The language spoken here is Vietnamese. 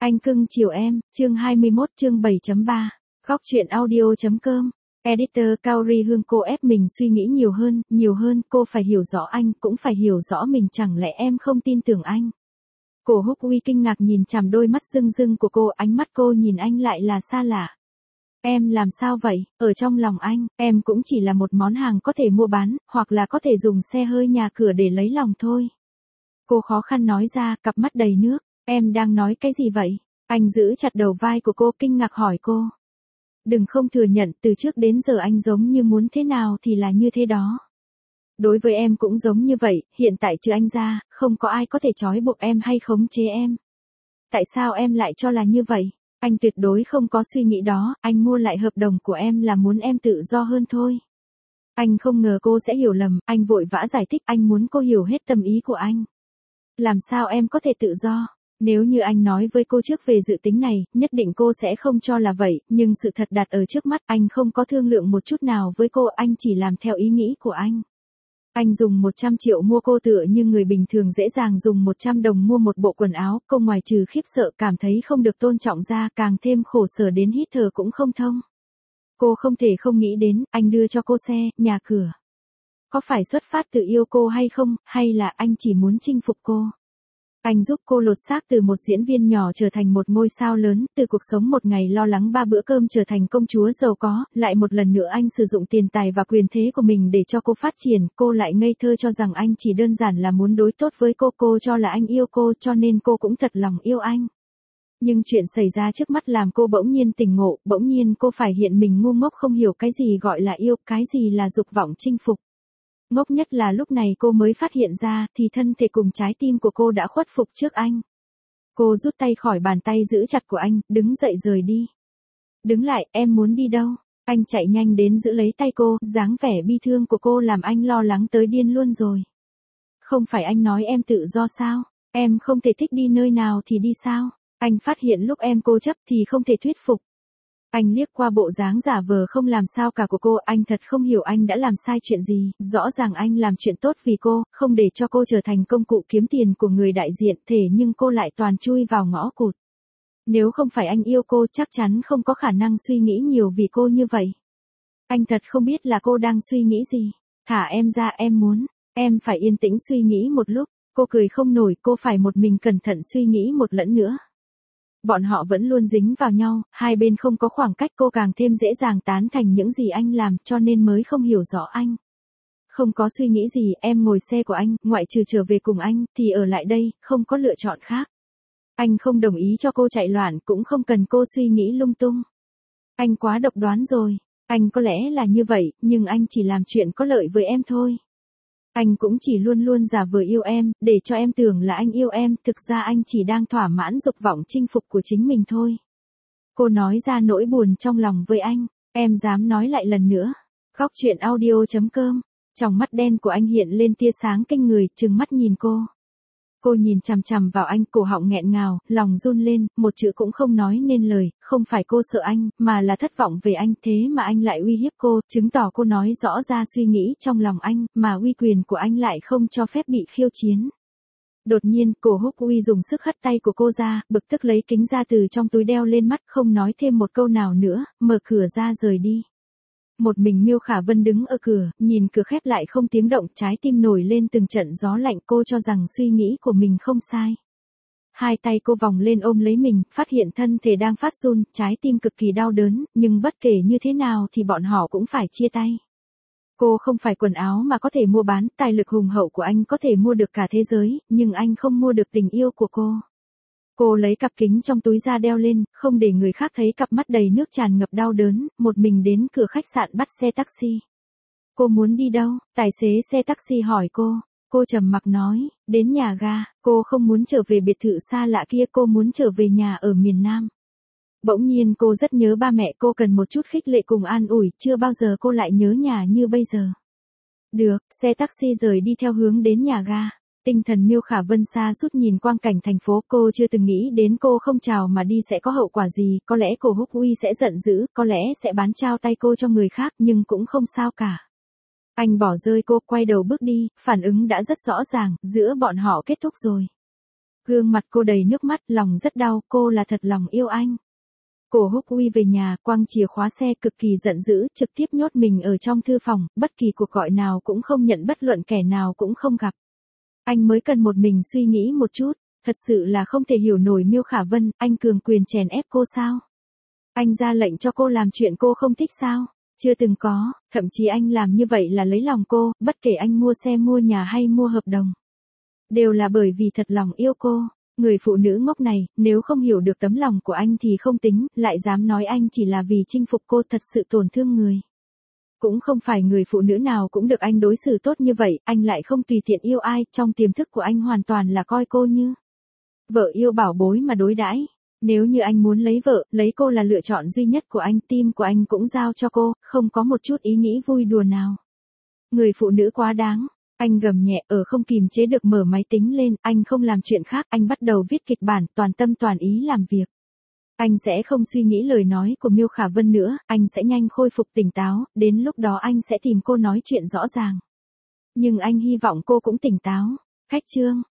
Anh cưng chiều em, chương 21 chương 7.3, góc truyện audio.com. Editor Cao Ri Hương. Cô ép mình suy nghĩ nhiều hơn, cô phải hiểu rõ anh, cũng phải hiểu rõ mình, chẳng lẽ em không tin tưởng anh? Cổ Húc Uy kinh ngạc nhìn chằm đôi mắt rưng rưng của cô, ánh mắt cô nhìn anh lại là xa lạ. Em làm sao vậy? Ở trong lòng anh, em cũng chỉ là một món hàng có thể mua bán, hoặc là có thể dùng xe hơi nhà cửa để lấy lòng thôi. Cô khó khăn nói ra, cặp mắt đầy nước. Em đang nói cái gì vậy? Anh giữ chặt đầu vai của cô, kinh ngạc hỏi cô. Đừng không thừa nhận, từ trước đến giờ anh giống như muốn thế nào thì là như thế đó. Đối với em cũng giống như vậy, hiện tại trừ anh ra, không có ai có thể trói buộc em hay khống chế em. Tại sao em lại cho là như vậy? Anh tuyệt đối không có suy nghĩ đó, anh mua lại hợp đồng của em là muốn em tự do hơn thôi. Anh không ngờ cô sẽ hiểu lầm, anh vội vã giải thích, anh muốn cô hiểu hết tâm ý của anh. Làm sao em có thể tự do? Nếu như anh nói với cô trước về dự tính này, nhất định cô sẽ không cho là vậy, nhưng sự thật đặt ở trước mắt, anh không có thương lượng một chút nào với cô, anh chỉ làm theo ý nghĩ của anh. Anh dùng 100 triệu mua cô tựa như người bình thường dễ dàng dùng 100 đồng mua một bộ quần áo, cô ngoài trừ khiếp sợ cảm thấy không được tôn trọng ra, càng thêm khổ sở đến hít thở cũng không thông. Cô không thể không nghĩ đến, anh đưa cho cô xe, nhà cửa. Có phải xuất phát từ yêu cô hay không, hay là anh chỉ muốn chinh phục cô? Anh giúp cô lột xác từ một diễn viên nhỏ trở thành một ngôi sao lớn, từ cuộc sống một ngày lo lắng 3 bữa cơm trở thành công chúa giàu có, lại một lần nữa anh sử dụng tiền tài và quyền thế của mình để cho cô phát triển, cô lại ngây thơ cho rằng anh chỉ đơn giản là muốn đối tốt với cô cho là anh yêu cô cho nên cô cũng thật lòng yêu anh. Nhưng chuyện xảy ra trước mắt làm cô bỗng nhiên tỉnh ngộ, bỗng nhiên cô phải hiện mình ngu ngốc không hiểu cái gì gọi là yêu, cái gì là dục vọng chinh phục. Ngốc nhất là lúc này cô mới phát hiện ra thì thân thể cùng trái tim của cô đã khuất phục trước anh. Cô rút tay khỏi bàn tay giữ chặt của anh, đứng dậy rời đi. Đứng lại, em muốn đi đâu? Anh chạy nhanh đến giữ lấy tay cô, dáng vẻ bi thương của cô làm anh lo lắng tới điên luôn rồi. Không phải anh nói em tự do sao? Em không thể thích đi nơi nào thì đi sao? Anh phát hiện lúc em cố chấp thì không thể thuyết phục. Anh liếc qua bộ dáng giả vờ không làm sao cả của cô, anh thật không hiểu anh đã làm sai chuyện gì, rõ ràng anh làm chuyện tốt vì cô, không để cho cô trở thành công cụ kiếm tiền của người đại diện, thế nhưng cô lại toàn chui vào ngõ cụt. Nếu không phải anh yêu cô chắc chắn không có khả năng suy nghĩ nhiều vì cô như vậy. Anh thật không biết là cô đang suy nghĩ gì. Thả em ra, em muốn, em phải yên tĩnh suy nghĩ một lúc. Cô cười không nổi, cô phải một mình cẩn thận suy nghĩ một lẫn nữa. Bọn họ vẫn luôn dính vào nhau, hai bên không có khoảng cách, cô càng thêm dễ dàng tán thành những gì anh làm cho nên mới không hiểu rõ anh. Không có suy nghĩ gì, em ngồi xe của anh, ngoại trừ trở về cùng anh, thì ở lại đây, không có lựa chọn khác. Anh không đồng ý cho cô chạy loạn, cũng không cần cô suy nghĩ lung tung. Anh quá độc đoán rồi, anh có lẽ là như vậy, nhưng anh chỉ làm chuyện có lợi với em thôi. Anh cũng chỉ luôn luôn giả vờ yêu em, để cho em tưởng là anh yêu em, thực ra anh chỉ đang thỏa mãn dục vọng chinh phục của chính mình thôi. Cô nói ra nỗi buồn trong lòng với anh, em dám nói lại lần nữa. Góc truyện audio.com, trong mắt đen của anh hiện lên tia sáng kinh người, trừng mắt nhìn cô. Cô nhìn chằm chằm vào anh, cổ họng nghẹn ngào, lòng run lên, một chữ cũng không nói nên lời, không phải cô sợ anh, mà là thất vọng về anh, thế mà anh lại uy hiếp cô, chứng tỏ cô nói rõ ra suy nghĩ trong lòng anh, mà uy quyền của anh lại không cho phép bị khiêu chiến. Đột nhiên, Cổ Húc Uy dùng sức hất tay của cô ra, bực tức lấy kính ra từ trong túi đeo lên mắt, không nói thêm một câu nào nữa, mở cửa ra rời đi. Một mình Miêu Khả Vân đứng ở cửa, nhìn cửa khép lại không tiếng động, trái tim nổi lên từng trận gió lạnh, cô cho rằng suy nghĩ của mình không sai. Hai tay cô vòng lên ôm lấy mình, phát hiện thân thể đang phát run, trái tim cực kỳ đau đớn, nhưng bất kể như thế nào thì bọn họ cũng phải chia tay. Cô không phải quần áo mà có thể mua bán, tài lực hùng hậu của anh có thể mua được cả thế giới, nhưng anh không mua được tình yêu của cô. Cô lấy cặp kính trong túi ra đeo lên, không để người khác thấy cặp mắt đầy nước tràn ngập đau đớn, một mình đến cửa khách sạn bắt xe taxi. Cô muốn đi đâu? Tài xế xe taxi hỏi cô. Cô trầm mặc nói, đến nhà ga, cô không muốn trở về biệt thự xa lạ kia, cô muốn trở về nhà ở miền Nam. Bỗng nhiên cô rất nhớ ba mẹ, cô cần một chút khích lệ cùng an ủi, chưa bao giờ cô lại nhớ nhà như bây giờ. Được, xe taxi rời đi theo hướng đến nhà ga. Tinh thần Miêu Khả Vân sa sút nhìn quang cảnh thành phố, cô chưa từng nghĩ đến cô không chào mà đi sẽ có hậu quả gì, có lẽ Cổ Húc Uy sẽ giận dữ, có lẽ sẽ bán trao tay cô cho người khác, nhưng cũng không sao cả. Anh bỏ rơi cô, quay đầu bước đi, phản ứng đã rất rõ ràng, giữa bọn họ kết thúc rồi. Gương mặt cô đầy nước mắt, lòng rất đau, cô là thật lòng yêu anh. Cổ Húc Uy về nhà, quăng chìa khóa xe cực kỳ giận dữ, trực tiếp nhốt mình ở trong thư phòng, bất kỳ cuộc gọi nào cũng không nhận, bất luận kẻ nào cũng không gặp. Anh mới cần một mình suy nghĩ một chút, thật sự là không thể hiểu nổi Miêu Khả Vân, anh cường quyền chèn ép cô sao? Anh ra lệnh cho cô làm chuyện cô không thích sao? Chưa từng có, thậm chí anh làm như vậy là lấy lòng cô, bất kể anh mua xe mua nhà hay mua hợp đồng. Đều là bởi vì thật lòng yêu cô. Người phụ nữ ngốc này, nếu không hiểu được tấm lòng của anh thì không tính, lại dám nói anh chỉ là vì chinh phục cô, thật sự tổn thương người. Cũng không phải người phụ nữ nào cũng được anh đối xử tốt như vậy, anh lại không tùy tiện yêu ai, trong tiềm thức của anh hoàn toàn là coi cô như vợ yêu bảo bối mà đối đãi. Nếu như anh muốn lấy vợ, lấy cô là lựa chọn duy nhất của anh, tim của anh cũng giao cho cô, không có một chút ý nghĩ vui đùa nào. Người phụ nữ quá đáng. Anh gầm nhẹ, không kìm chế được mở máy tính lên, anh không làm chuyện khác, anh bắt đầu viết kịch bản, toàn tâm toàn ý làm việc. Anh sẽ không suy nghĩ lời nói của Miêu Khả Vân nữa, anh sẽ nhanh khôi phục tỉnh táo, đến lúc đó anh sẽ tìm cô nói chuyện rõ ràng. Nhưng anh hy vọng cô cũng tỉnh táo. Khách trương,